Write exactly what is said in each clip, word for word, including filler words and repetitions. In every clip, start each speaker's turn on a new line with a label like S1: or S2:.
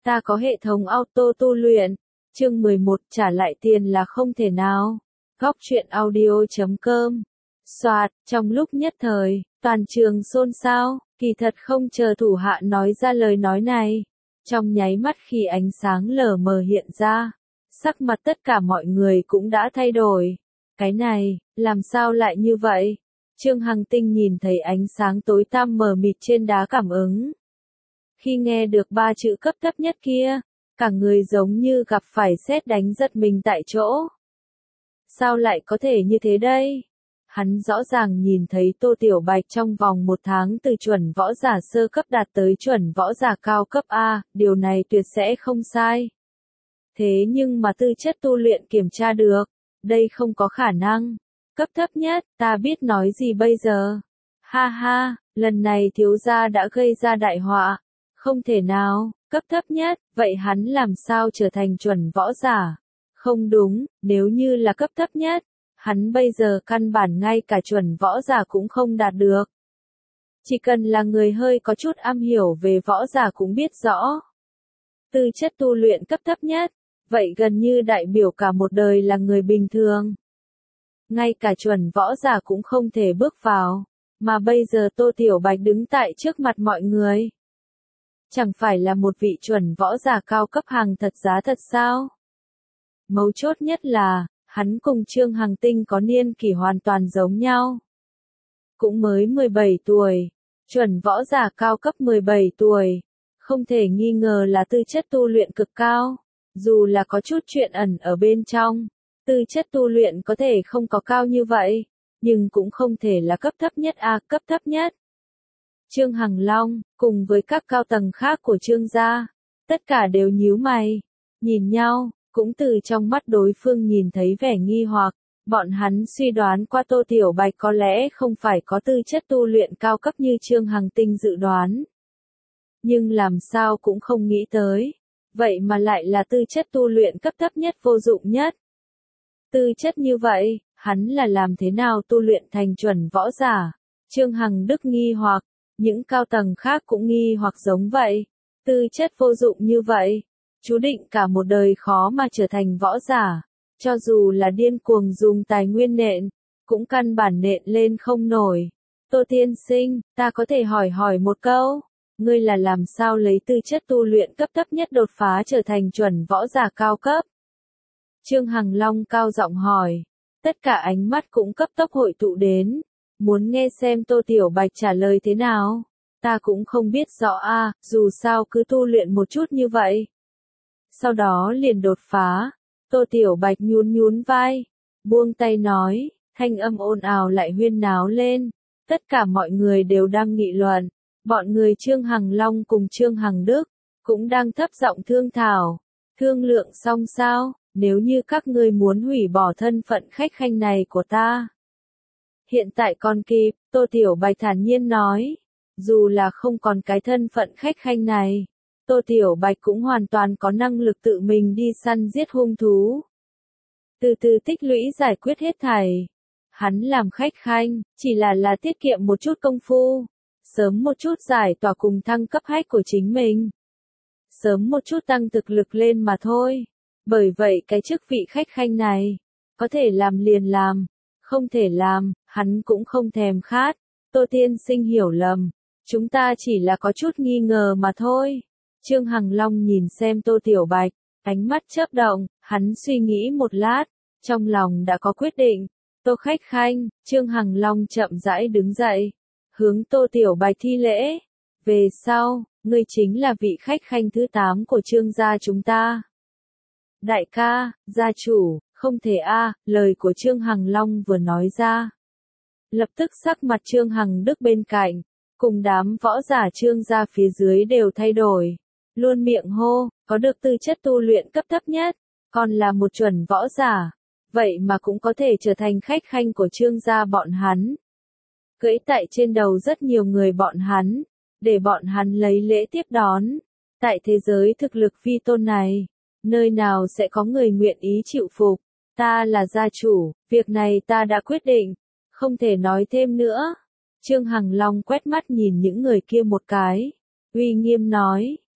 S1: Ta có hệ thống auto tu luyện. Chương mười một, trả lại tiền là không thể nào. Góc truyện audio chấm com. Soạt, trong lúc nhất thời, toàn trường xôn xao, kỳ thật không chờ thủ hạ nói ra lời nói này. Trong nháy mắt khi ánh sáng lờ mờ hiện ra, sắc mặt tất cả mọi người cũng đã thay đổi. Cái này, làm sao lại như vậy? Trương Hằng Tinh nhìn thấy ánh sáng tối tăm mờ mịt trên đá cảm ứng. Khi nghe được ba chữ cấp thấp nhất kia, cả người giống như gặp phải sét đánh giật mình tại chỗ. Sao lại có thể như thế đây? Hắn rõ ràng nhìn thấy Tô Tiểu Bạch trong vòng một tháng từ chuẩn võ giả sơ cấp đạt tới chuẩn võ giả cao cấp A, điều này tuyệt sẽ không sai. Thế nhưng mà tư chất tu luyện kiểm tra được, đây không có khả năng. Cấp thấp nhất, ta biết nói gì bây giờ? Ha ha, lần này thiếu gia đã gây ra đại họa. Không thể nào, cấp thấp nhất, vậy hắn làm sao trở thành chuẩn võ giả? Không đúng, nếu như là cấp thấp nhất, hắn bây giờ căn bản ngay cả chuẩn võ giả cũng không đạt được. Chỉ cần là người hơi có chút am hiểu về võ giả cũng biết rõ. Tư chất tu luyện cấp thấp nhất, vậy gần như đại biểu cả một đời là người bình thường. Ngay cả chuẩn võ giả cũng không thể bước vào, mà bây giờ Tô Tiểu Bạch đứng tại trước mặt mọi người. Chẳng phải là một vị chuẩn võ giả cao cấp hàng thật giá thật sao? Mấu chốt nhất là, hắn cùng Trương Hằng Tinh có niên kỷ hoàn toàn giống nhau. Cũng mới mười bảy tuổi, chuẩn võ giả cao cấp mười bảy tuổi, không thể nghi ngờ là tư chất tu luyện cực cao, dù là có chút chuyện ẩn ở bên trong, tư chất tu luyện có thể không có cao như vậy, nhưng cũng không thể là cấp thấp nhất a, cấp thấp nhất. Trương Hằng Long, cùng với các cao tầng khác của Trương gia, tất cả đều nhíu mày, nhìn nhau, cũng từ trong mắt đối phương nhìn thấy vẻ nghi hoặc, bọn hắn suy đoán qua Tô Tiểu Bạch có lẽ không phải có tư chất tu luyện cao cấp như Trương Hằng Tinh dự đoán. Nhưng làm sao cũng không nghĩ tới, vậy mà lại là tư chất tu luyện cấp thấp nhất vô dụng nhất. Tư chất như vậy, hắn là làm thế nào tu luyện thành chuẩn võ giả? Trương Hằng Đức nghi hoặc, những cao tầng khác cũng nghi hoặc giống vậy. Tư chất vô dụng như vậy, chú định cả một đời khó mà trở thành võ giả. Cho dù là điên cuồng dùng tài nguyên nện, cũng căn bản nện lên không nổi. Tô tiên sinh, ta có thể hỏi hỏi một câu, ngươi là làm sao lấy tư chất tu luyện cấp thấp nhất đột phá trở thành chuẩn võ giả cao cấp? Trương Hằng Long cao giọng hỏi, tất cả ánh mắt cũng cấp tốc hội tụ đến, muốn nghe xem Tô Tiểu Bạch trả lời thế nào. Ta cũng không biết rõ a, dù sao cứ tu luyện một chút như vậy. Sau đó liền đột phá. Tô Tiểu Bạch nhún nhún vai, buông tay nói, thanh âm ồn ào lại huyên náo lên. Tất cả mọi người đều đang nghị luận, bọn người Trương Hằng Long cùng Trương Hằng Đức cũng đang thấp giọng thương thảo, thương lượng xong sao, nếu như các ngươi muốn hủy bỏ thân phận khách khanh này của ta. Hiện tại còn kịp, Tô Tiểu Bạch thản nhiên nói, dù là không còn cái thân phận khách khanh này, Tô Tiểu Bạch cũng hoàn toàn có năng lực tự mình đi săn giết hung thú. Từ từ tích lũy giải quyết hết thảy. Hắn làm khách khanh, chỉ là là tiết kiệm một chút công phu, sớm một chút giải tỏa cùng thăng cấp hách của chính mình. Sớm một chút tăng thực lực lên mà thôi. Bởi vậy cái chức vị khách khanh này, có thể làm liền làm, không thể làm, hắn cũng không thèm khát. Tô tiên sinh hiểu lầm, chúng ta chỉ là có chút nghi ngờ mà thôi. Trương Hằng Long nhìn xem Tô Tiểu Bạch, ánh mắt chớp động, hắn suy nghĩ một lát, trong lòng đã có quyết định. Tô khách khanh, Trương Hằng Long chậm rãi đứng dậy, hướng Tô Tiểu Bạch thi lễ. Về sau, ngươi chính là vị khách khanh thứ tám của Trương gia chúng ta. Đại ca, gia chủ, không thể a, lời của Trương Hằng Long vừa nói ra. Lập tức sắc mặt Trương Hằng Đức bên cạnh, cùng đám võ giả Trương gia phía dưới đều thay đổi. Luôn miệng hô, có được tư chất tu luyện cấp thấp nhất, còn là một chuẩn võ giả. Vậy mà cũng có thể trở thành khách khanh của Trương gia bọn hắn. Cưỡi tại trên đầu rất nhiều người bọn hắn, để bọn hắn lấy lễ tiếp đón. Tại thế giới thực lực vi tôn này, nơi nào sẽ có người nguyện ý chịu phục. Ta là gia chủ, việc này ta đã quyết định, không thể nói thêm nữa. Trương Hằng Long quét mắt nhìn những người kia một cái, uy nghiêm nói,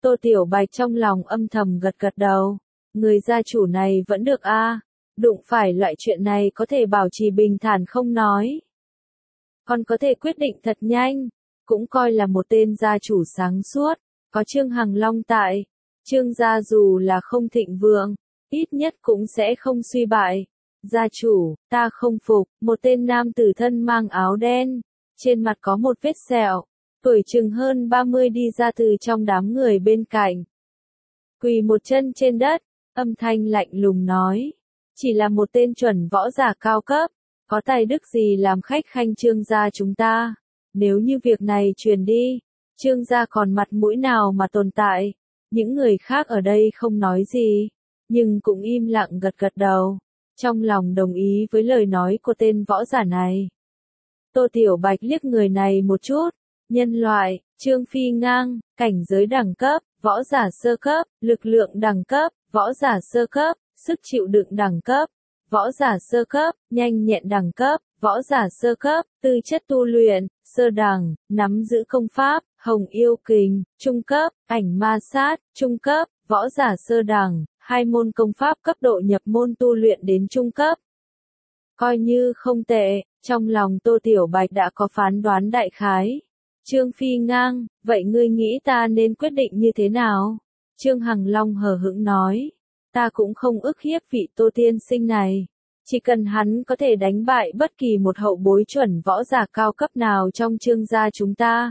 S1: Tô Tiểu Bạch trong lòng âm thầm gật gật đầu. Người gia chủ này vẫn được a, à. Đụng phải loại chuyện này có thể bảo trì bình thản không nói. Còn có thể quyết định thật nhanh. Cũng coi là một tên gia chủ sáng suốt. Có Trương Hằng Long tại. Trương gia dù là không thịnh vượng, ít nhất cũng sẽ không suy bại. Gia chủ, ta không phục. Một tên nam tử thân mang áo đen. Trên mặt có một vết sẹo. Tuổi chừng hơn ba mươi đi ra từ trong đám người bên cạnh. Quỳ một chân trên đất, âm thanh lạnh lùng nói. Chỉ là một tên chuẩn võ giả cao cấp, có tài đức gì làm khách khanh Trương gia chúng ta. Nếu như việc này truyền đi, Trương gia còn mặt mũi nào mà tồn tại. Những người khác ở đây không nói gì, nhưng cũng im lặng gật gật đầu. Trong lòng đồng ý với lời nói của tên võ giả này. Tô Tiểu Bạch liếc người này một chút. Nhân loại, Trương Phi Ngang, cảnh giới đẳng cấp, võ giả sơ cấp, lực lượng đẳng cấp, võ giả sơ cấp, sức chịu đựng đẳng cấp, võ giả sơ cấp, nhanh nhẹn đẳng cấp, võ giả sơ cấp, tư chất tu luyện, sơ đẳng, nắm giữ công pháp, hồng yêu kình, trung cấp, ảnh ma sát, trung cấp, võ giả sơ đẳng, hai môn công pháp cấp độ nhập môn tu luyện đến trung cấp. Coi như không tệ, trong lòng Tô Tiểu Bạch đã có phán đoán đại khái. Trương Phi Ngang, vậy ngươi nghĩ ta nên quyết định như thế nào? Trương Hằng Long hờ hững nói, ta cũng không ức hiếp vị Tô tiên sinh này. Chỉ cần hắn có thể đánh bại bất kỳ một hậu bối chuẩn võ giả cao cấp nào trong Trương gia chúng ta.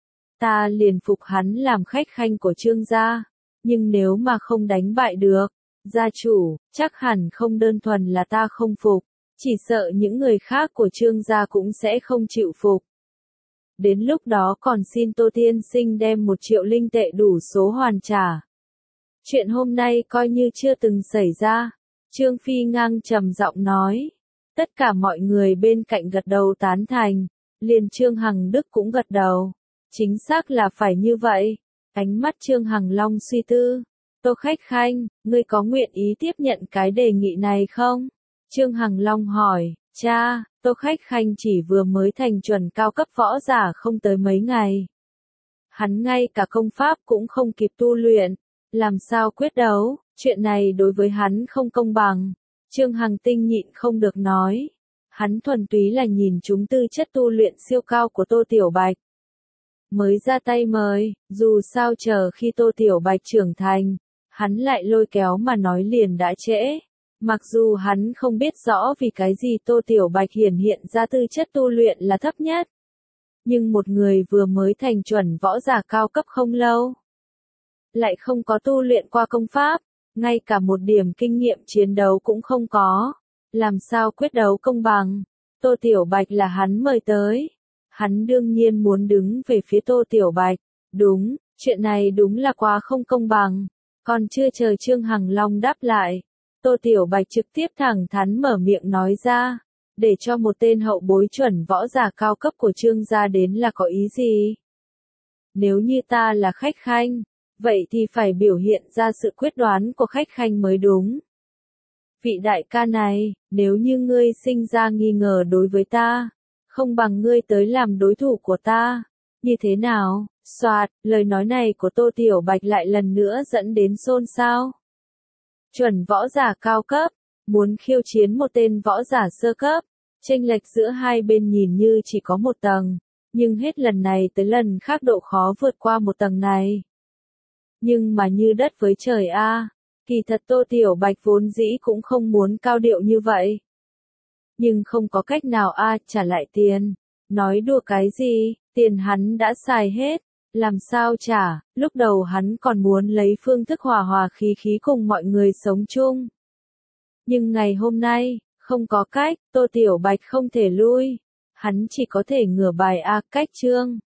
S1: Ta liền phục hắn làm khách khanh của Trương gia. Nhưng nếu mà không đánh bại được, gia chủ, chắc hẳn không đơn thuần là ta không phục. Chỉ sợ những người khác của Trương gia cũng sẽ không chịu phục. Đến lúc đó còn xin Tô tiên sinh đem một triệu linh tệ đủ số hoàn trả. Chuyện hôm nay coi như chưa từng xảy ra. Trương Phi Ngang trầm giọng nói. Tất cả mọi người bên cạnh gật đầu tán thành. Liền Trương Hằng Đức cũng gật đầu. Chính xác là phải như vậy. Ánh mắt Trương Hằng Long suy tư. Tô khách khanh, ngươi có nguyện ý tiếp nhận cái đề nghị này không? Trương Hằng Long hỏi. Cha, Tô khách khanh chỉ vừa mới thành chuẩn cao cấp võ giả không tới mấy ngày. Hắn ngay cả công pháp cũng không kịp tu luyện. Làm sao quyết đấu, chuyện này đối với hắn không công bằng. Trương Hằng Tinh nhịn không được nói. Hắn thuần túy là nhìn chúng tư chất tu luyện siêu cao của Tô Tiểu Bạch. Mới ra tay mời, dù sao chờ khi Tô Tiểu Bạch trưởng thành, hắn lại lôi kéo mà nói liền đã trễ. Mặc dù hắn không biết rõ vì cái gì Tô Tiểu Bạch hiển hiện ra tư chất tu luyện là thấp nhất. Nhưng một người vừa mới thành chuẩn võ giả cao cấp không lâu. Lại không có tu luyện qua công pháp, ngay cả một điểm kinh nghiệm chiến đấu cũng không có. Làm sao quyết đấu công bằng? Tô Tiểu Bạch là hắn mời tới. Hắn đương nhiên muốn đứng về phía Tô Tiểu Bạch. Đúng, chuyện này đúng là quá không công bằng. Còn chưa chờ Trương Hằng Long đáp lại. Tô Tiểu Bạch trực tiếp thẳng thắn mở miệng nói ra. Để cho một tên hậu bối chuẩn võ giả cao cấp của Trương gia đến là có ý gì? Nếu như ta là khách khanh, vậy thì phải biểu hiện ra sự quyết đoán của khách khanh mới đúng. Vị đại ca này, nếu như ngươi sinh ra nghi ngờ đối với ta, không bằng ngươi tới làm đối thủ của ta. Như thế nào? Soạt, lời nói này của Tô Tiểu Bạch lại lần nữa dẫn đến xôn xao. Chuẩn võ giả cao cấp, muốn khiêu chiến một tên võ giả sơ cấp, chênh lệch giữa hai bên nhìn như chỉ có một tầng, nhưng hết lần này tới lần khác độ khó vượt qua một tầng này. Nhưng mà như đất với trời a, à, kỳ thật Tô Tiểu Bạch vốn dĩ cũng không muốn cao điệu như vậy. Nhưng không có cách nào a, à, trả lại tiền. Nói đùa cái gì, tiền hắn đã xài hết, làm sao trả, lúc đầu hắn còn muốn lấy phương thức hòa hòa khí khí cùng mọi người sống chung. Nhưng ngày hôm nay, không có cách, Tô Tiểu Bạch không thể lui. Hắn chỉ có thể ngửa bài a, cách Trương